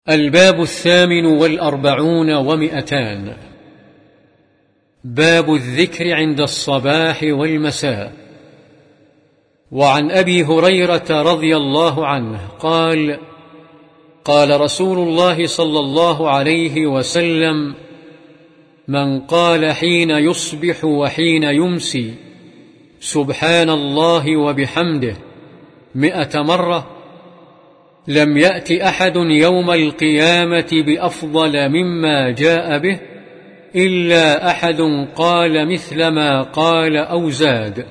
الباب 48 باب الذكر عند الصباح والمساء. وعن أبي هريرة رضي الله عنه قال: قال رسول الله صلى الله عليه وسلم: من قال حين يصبح وحين يمسي سبحان الله وبحمده 100 مرة لم يأت أحد يوم القيامة بأفضل مما جاء به إلا أحد قال مثل ما قال أو زاد.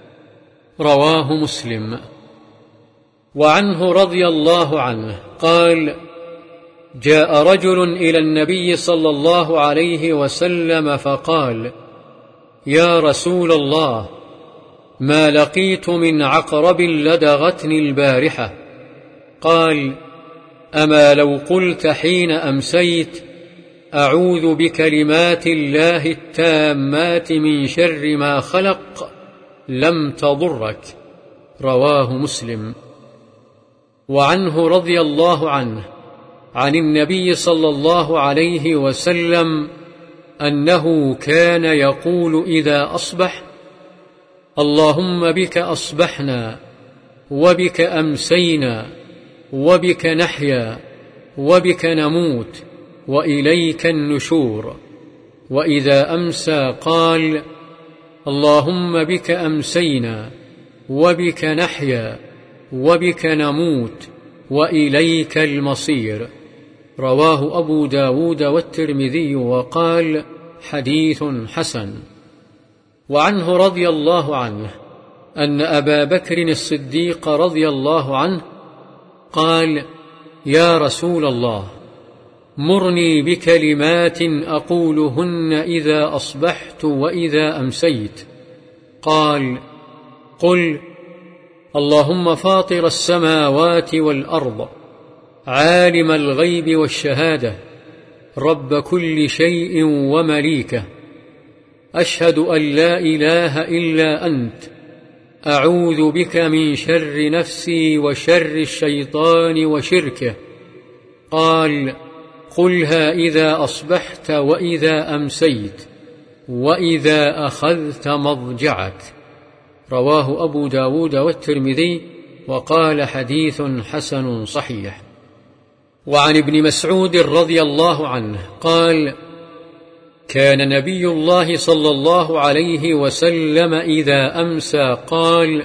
رواه مسلم. وعنه رضي الله عنه قال: جاء رجل إلى النبي صلى الله عليه وسلم فقال: يا رسول الله، ما لقيت من عقرب لدغتني البارحة. قال: أما لو قلت حين أمسيت أعوذ بكلمات الله التامات من شر ما خلق لم تضرك. رواه مسلم. وعنه رضي الله عنه عن النبي صلى الله عليه وسلم أنه كان يقول إذا أصبح: اللهم بك أصبحنا وبك أمسينا وبك نحيا وبك نموت وإليك النشور. وإذا أمسى قال: اللهم بك أمسينا وبك نحيا وبك نموت وإليك المصير. رواه أبو داود والترمذي وقال: حديث حسن. وعنه رضي الله عنه أن أبا بكر الصديق رضي الله عنه قال: يا رسول الله، مرني بكلمات أقولهن إذا أصبحت وإذا أمسيت. قال: قل: اللهم فاطر السماوات والأرض، عالم الغيب والشهادة، رب كل شيء ومليكه، أشهد أن لا إله إلا أنت، أعوذ بك من شر نفسي وشر الشيطان وشركه. قال: قلها إذا أصبحت وإذا أمسيت وإذا أخذت مضجعك. رواه أبو داود والترمذي وقال: حديث حسن صحيح. وعن ابن مسعود رضي الله عنه قال: كان نبي الله صلى الله عليه وسلم إذا أمسى قال: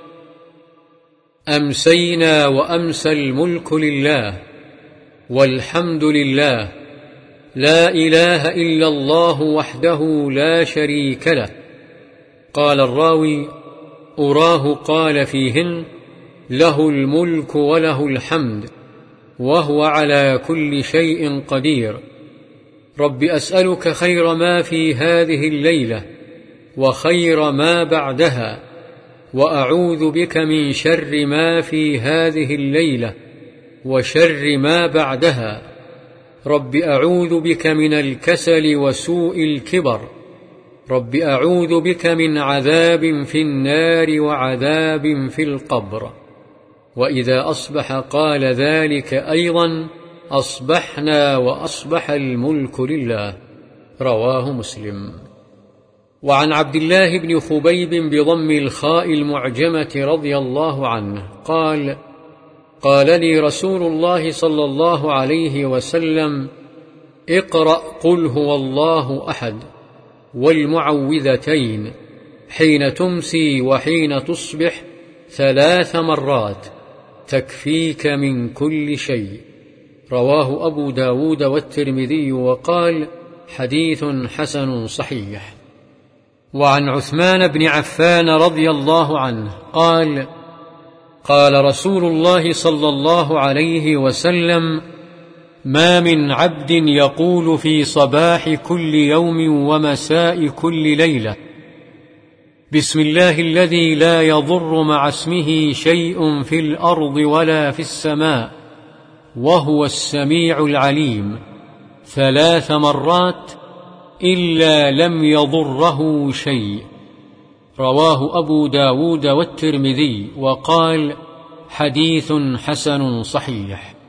أمسينا وأمسى الملك لله والحمد لله، لا إله إلا الله وحده لا شريك له. قال الراوي: أراه قال فيهن: له الملك وله الحمد وهو على كل شيء قدير. رب أسألك خير ما في هذه الليلة وخير ما بعدها، وأعوذ بك من شر ما في هذه الليلة وشر ما بعدها. رب أعوذ بك من الكسل وسوء الكبر. رب أعوذ بك من عذاب في النار وعذاب في القبر. وإذا أصبح قال ذلك أيضا: أصبحنا وأصبح الملك لله. رواه مسلم. وعن عبد الله بن خبيب بضم الخاء المعجمة رضي الله عنه قال: قال لي رسول الله صلى الله عليه وسلم: اقرأ قل هو الله أحد والمعوذتين حين تمسي وحين تصبح 3 مرات تكفيك من كل شيء. رواه أبو داود والترمذي وقال: حديث حسن صحيح. وعن عثمان بن عفان رضي الله عنه قال: قال رسول الله صلى الله عليه وسلم: ما من عبد يقول في صباح كل يوم ومساء كل ليلة: بسم الله الذي لا يضر مع اسمه شيء في الأرض ولا في السماء وهو السميع العليم 3 مرات إلا لم يضره شيء. رواه أبو داود والترمذي وقال: حديث حسن صحيح.